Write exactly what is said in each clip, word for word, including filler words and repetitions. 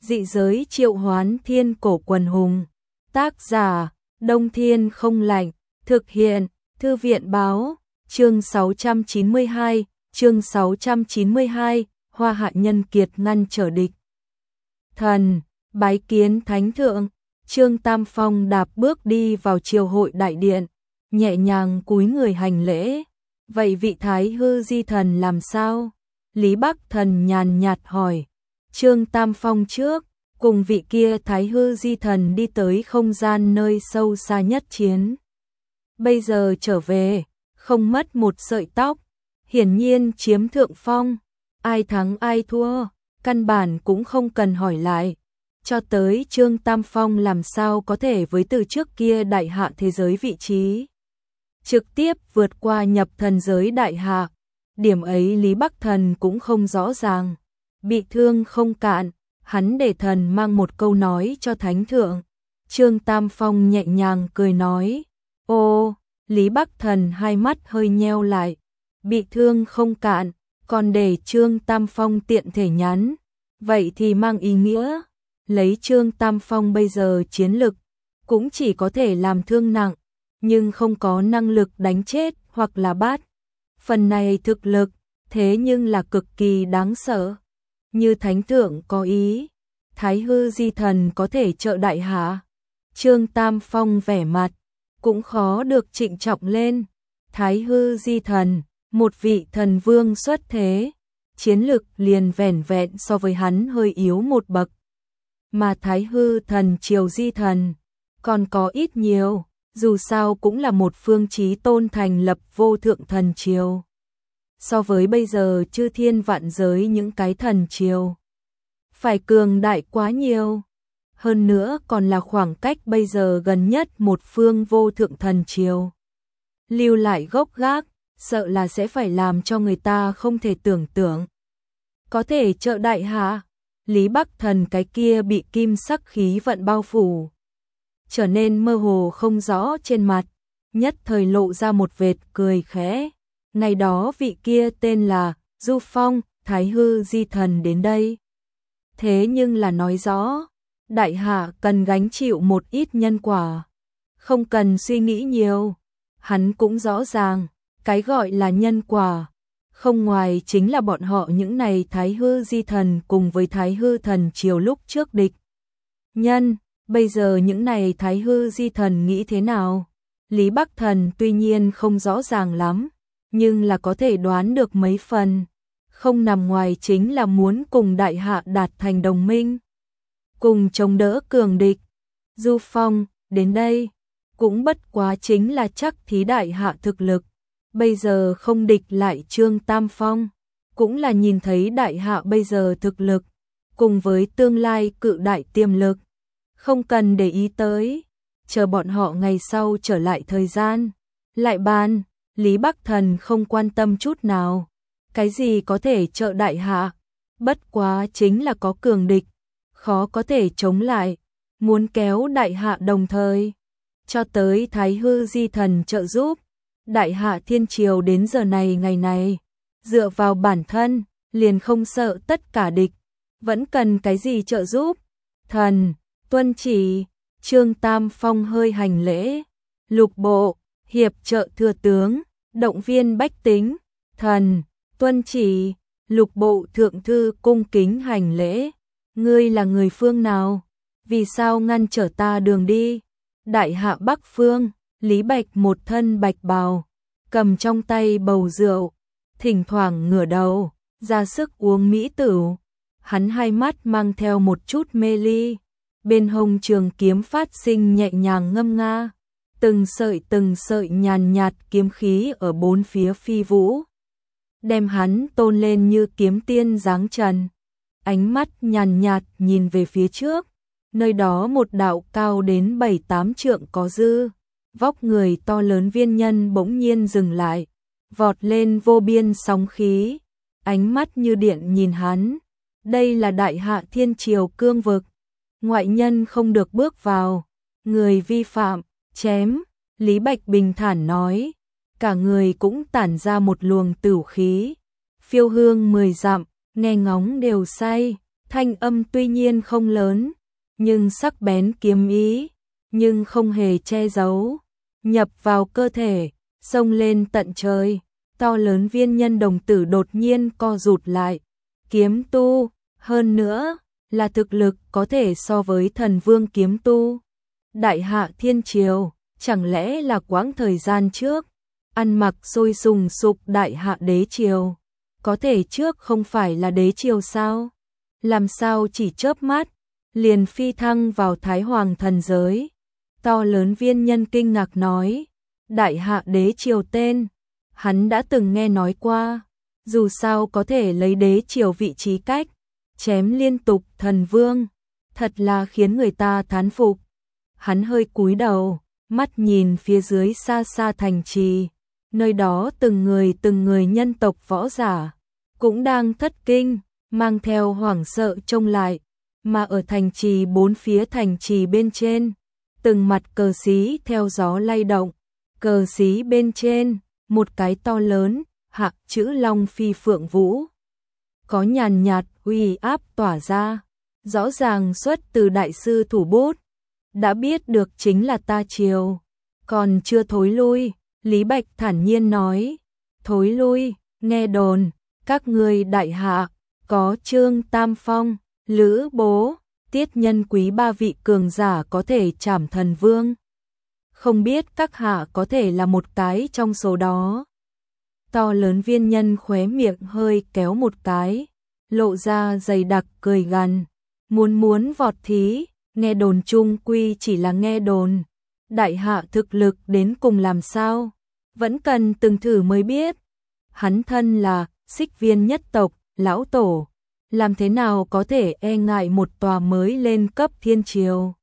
Dị giới triệu hoán thiên cổ quần hùng. Tác giả, Đông Thiên Không Lạnh. Thực hiện, Thư viện Báo. Chương sáu trăm chín mươi hai, chương sáu trăm chín mươi hai, Hoa Hạ Nhân Kiệt ngăn trở địch. Thần, bái kiến Thánh Thượng. Trương Tam Phong đạp bước đi vào triều hội đại điện, nhẹ nhàng cúi người hành lễ. Vậy vị Thái Hư Di Thần làm sao? Lý Bắc Thần nhàn nhạt hỏi. Trương Tam Phong trước, cùng vị kia Thái Hư Di Thần đi tới không gian nơi sâu xa nhất chiến. Bây giờ trở về, không mất một sợi tóc, hiển nhiên chiếm thượng phong. Ai thắng ai thua, căn bản cũng không cần hỏi lại. Cho tới Trương Tam Phong làm sao có thể với từ trước kia đại hạ thế giới vị trí trực tiếp vượt qua nhập thần giới đại hạ. Điểm ấy Lý Bắc Thần cũng không rõ ràng. Bị thương không cạn, hắn để thần mang một câu nói cho Thánh Thượng. Trương Tam Phong nhẹ nhàng cười nói. Ô, Lý Bắc Thần hai mắt hơi nheo lại. Bị thương không cạn, còn để Trương Tam Phong tiện thể nhắn. Vậy thì mang ý nghĩa, lấy Trương Tam Phong bây giờ chiến lực, cũng chỉ có thể làm thương nặng, nhưng không có năng lực đánh chết hoặc là bắt. Phần này thực lực, thế nhưng là cực kỳ đáng sợ. Như Thánh Thượng có ý, Thái Hư Di Thần có thể trợ đại hạ. Trương Tam Phong vẻ mặt, cũng khó được trịnh trọng lên. Thái Hư Di Thần, một vị thần vương xuất thế, chiến lực liền vẻn vẹn so với hắn hơi yếu một bậc. Mà Thái Hư Thần Triều Di Thần, còn có ít nhiều, dù sao cũng là một phương chí tôn thành lập vô thượng thần triều. So với bây giờ chư thiên vạn giới những cái thần triều, phải cường đại quá nhiều. Hơn nữa còn là khoảng cách bây giờ gần nhất một phương vô thượng thần triều. Lưu lại gốc gác, sợ là sẽ phải làm cho người ta không thể tưởng tượng. Có thể trợ đại hạ, Lý Bắc Thần cái kia bị kim sắc khí vận bao phủ, trở nên mơ hồ không rõ trên mặt, nhất thời lộ ra một vệt cười khẽ. Ngày đó vị kia tên là Du Phong, Thái Hư Di Thần đến đây. Thế nhưng là nói rõ, đại hạ cần gánh chịu một ít nhân quả. Không cần suy nghĩ nhiều, hắn cũng rõ ràng, cái gọi là nhân quả, không ngoài chính là bọn họ những này Thái Hư Di Thần cùng với Thái Hư Thần Triều lúc trước địch nhân. Bây giờ những này Thái Hư Di Thần nghĩ thế nào? Lý Bắc Thần tuy nhiên không rõ ràng lắm, nhưng là có thể đoán được mấy phần. Không nằm ngoài chính là muốn cùng đại hạ đạt thành đồng minh, cùng chống đỡ cường địch. Du Phong đến đây cũng bất quá chính là chắc thí đại hạ thực lực. Bây giờ không địch lại Trương Tam Phong, cũng là nhìn thấy đại hạ bây giờ thực lực, cùng với tương lai cự đại tiềm lực. Không cần để ý tới, chờ bọn họ ngày sau trở lại thời gian, lại bàn. Lý Bắc Thần không quan tâm chút nào. Cái gì có thể trợ đại hạ, bất quá chính là có cường địch, khó có thể chống lại, muốn kéo đại hạ đồng thời. Cho tới Thái Hư Di Thần trợ giúp, đại hạ thiên triều đến giờ này ngày này, dựa vào bản thân, liền không sợ tất cả địch, vẫn cần cái gì trợ giúp. Thần, tuân chỉ. Trương Tam Phong hơi hành lễ. Lục bộ, hiệp trợ thừa tướng, động viên bách tính. Thần, tuân chỉ. Lục bộ thượng thư cung kính hành lễ. Ngươi là người phương nào? Vì sao ngăn trở ta đường đi? Đại hạ Bắc Phương, Lý Bạch một thân bạch bào, cầm trong tay bầu rượu, thỉnh thoảng ngửa đầu, ra sức uống mỹ tửu. Hắn hai mắt mang theo một chút mê ly, bên hông trường kiếm phát sinh nhẹ nhàng ngâm nga, từng sợi từng sợi nhàn nhạt kiếm khí ở bốn phía phi vũ, đem hắn tôn lên như kiếm tiên dáng trần. Ánh mắt nhàn nhạt nhìn về phía trước, nơi đó một đạo cao đến bảy tám trượng có dư, vóc người to lớn viên nhân bỗng nhiên dừng lại, vọt lên vô biên sóng khí, ánh mắt như điện nhìn hắn. Đây là đại hạ thiên triều cương vực, ngoại nhân không được bước vào, người vi phạm, chém. Lý Bạch bình thản nói, cả người cũng tản ra một luồng tửu khí, phiêu hương mười dặm, nghe ngóng đều say. Thanh âm tuy nhiên không lớn, nhưng sắc bén kiếm ý, nhưng không hề che giấu, nhập vào cơ thể, xông lên tận trời. To lớn viên nhân đồng tử đột nhiên co rụt lại. Kiếm tu, hơn nữa, là thực lực có thể so với thần vương kiếm tu. Đại hạ thiên triều, chẳng lẽ là quãng thời gian trước, ăn mặc sôi sùng sục đại hạ đế triều. Có thể trước không phải là đế triều sao? Làm sao chỉ chớp mắt, liền phi thăng vào Thái Hoàng thần giới. To lớn viên nhân kinh ngạc nói, đại hạ đế triều tên, hắn đã từng nghe nói qua, dù sao có thể lấy đế triều vị trí cách, chém liên tục thần vương, thật là khiến người ta thán phục. Hắn hơi cúi đầu, mắt nhìn phía dưới xa xa thành trì, nơi đó từng người từng người nhân tộc võ giả, cũng đang thất kinh, mang theo hoảng sợ trông lại, mà ở thành trì bốn phía thành trì bên trên, từng mặt cờ xí theo gió lay động, cờ xí bên trên, một cái to lớn, hạ chữ Long Phi Phượng Vũ. Có nhàn nhạt uy áp tỏa ra, rõ ràng xuất từ đại sư thủ bút, đã biết được chính là ta triều, còn chưa thối lui, Lý Bạch thản nhiên nói, thối lui, nghe đồn, các ngươi đại hạ, có Trương Tam Phong, Lữ Bố, Tiết Nhân Quý ba vị cường giả có thể trảm thần vương. Không biết các hạ có thể là một cái trong số đó. To lớn viên nhân khóe miệng hơi kéo một cái, lộ ra dày đặc cười gằn, muốn muốn vọt thí, nghe đồn chung quy chỉ là nghe đồn. Đại hạ thực lực đến cùng làm sao, vẫn cần từng thử mới biết. Hắn thân là Xích Viên nhất tộc, lão tổ, làm thế nào có thể e ngại một tòa mới lên cấp thiên triều.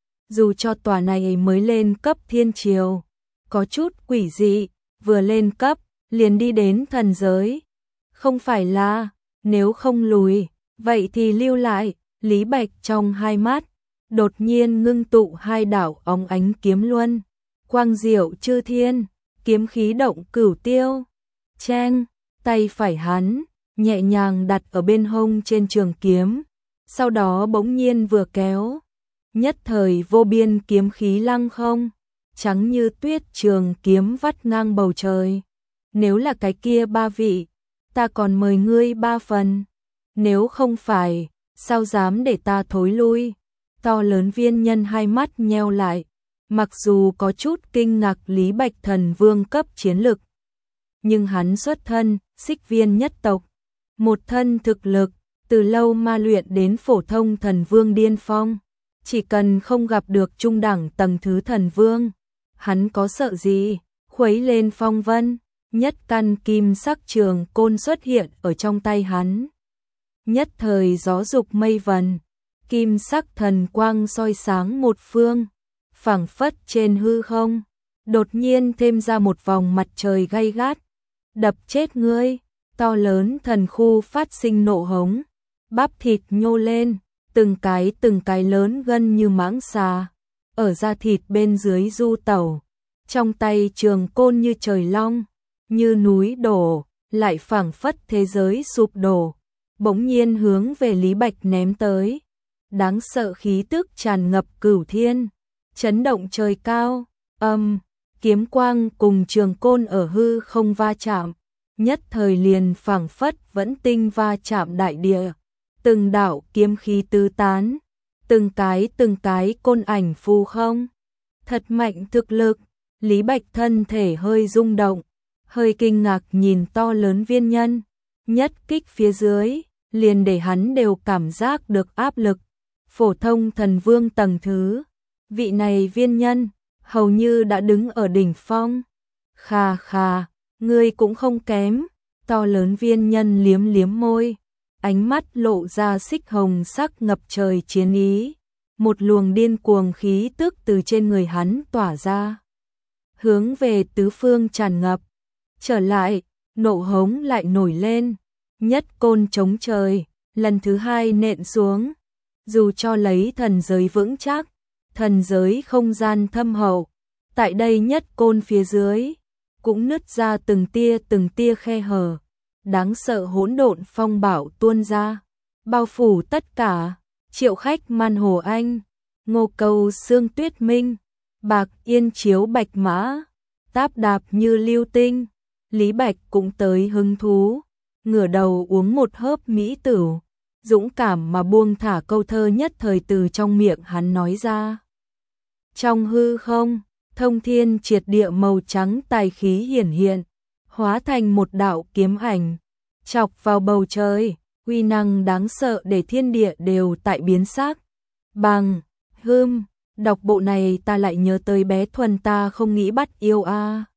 Dù cho tòa này mới lên cấp thiên triều, có chút quỷ dị, vừa lên cấp, liền đi đến thần giới. Không phải là, nếu không lùi, vậy thì lưu lại. Lý Bạch trong hai mắt, đột nhiên ngưng tụ hai đạo óng ánh kiếm luân, quang diệu chư thiên, kiếm khí động cửu tiêu. Cheng, tay phải hắn, nhẹ nhàng đặt ở bên hông trên trường kiếm, sau đó bỗng nhiên vừa kéo. Nhất thời vô biên kiếm khí lăng không, trắng như tuyết trường kiếm vắt ngang bầu trời. Nếu là cái kia ba vị, ta còn mời ngươi ba phần. Nếu không phải, sao dám để ta thối lui? To lớn viên nhân hai mắt nheo lại, mặc dù có chút kinh ngạc Lý Bạch thần vương cấp chiến lực, nhưng hắn xuất thân Xích Viên nhất tộc, một thân thực lực từ lâu ma luyện đến phổ thông thần vương điên phong, chỉ cần không gặp được trung đẳng tầng thứ thần vương, hắn có sợ gì? Khuấy lên phong vân, nhất căn kim sắc trường côn xuất hiện ở trong tay hắn. Nhất thời gió dục mây vần, kim sắc thần quang soi sáng một phương, phảng phất trên hư không, đột nhiên thêm ra một vòng mặt trời gay gắt, đập chết ngươi. To lớn thần khu phát sinh nộ hống, bắp thịt nhô lên, từng cái từng cái lớn gân như mãng xà, ở da thịt bên dưới du tẩu, trong tay trường côn như trời long, như núi đổ, lại phảng phất thế giới sụp đổ, bỗng nhiên hướng về Lý Bạch ném tới. Đáng sợ khí tức tràn ngập cửu thiên, chấn động trời cao, âm, kiếm quang cùng trường côn ở hư không va chạm, nhất thời liền phảng phất vẫn tinh va chạm đại địa, từng đạo kiếm khí tứ tán, từng cái từng cái côn ảnh phù không. Thật mạnh thực lực, Lý Bạch thân thể hơi rung động, hơi kinh ngạc nhìn to lớn viên nhân, nhất kích phía dưới, liền để hắn đều cảm giác được áp lực. Phổ thông thần vương tầng thứ, vị này viên nhân, hầu như đã đứng ở đỉnh phong. Khà khà, ngươi cũng không kém. To lớn viên nhân liếm liếm môi, ánh mắt lộ ra xích hồng sắc ngập trời chiến ý, một luồng điên cuồng khí tức từ trên người hắn tỏa ra, hướng về tứ phương tràn ngập. Trở lại, nộ hống lại nổi lên, nhất côn chống trời, lần thứ hai nện xuống. Dù cho lấy thần giới vững chắc, thần giới không gian thâm hậu, tại đây nhất côn phía dưới cũng nứt ra từng tia từng tia khe hở, đáng sợ hỗn độn phong bạo tuôn ra, bao phủ tất cả, Triệu Khách Man Hồ Anh, Ngô Cầu Sương Tuyết Minh, Bạc Yên chiếu bạch mã, Táp đạp như lưu tinh, Lý Bạch cũng tới hứng thú, ngửa đầu uống một hớp mỹ tửu, dũng cảm mà buông thả câu thơ nhất thời từ trong miệng hắn nói ra. Trong hư không, thông thiên triệt địa màu trắng tài khí hiển hiện, hóa thành một đạo kiếm ảnh, chọc vào bầu trời, uy năng đáng sợ để thiên địa đều tại biến sắc. Bằng, hưm, đọc bộ này ta lại nhớ tới bé Thuần ta không nghĩ bắt yêu a.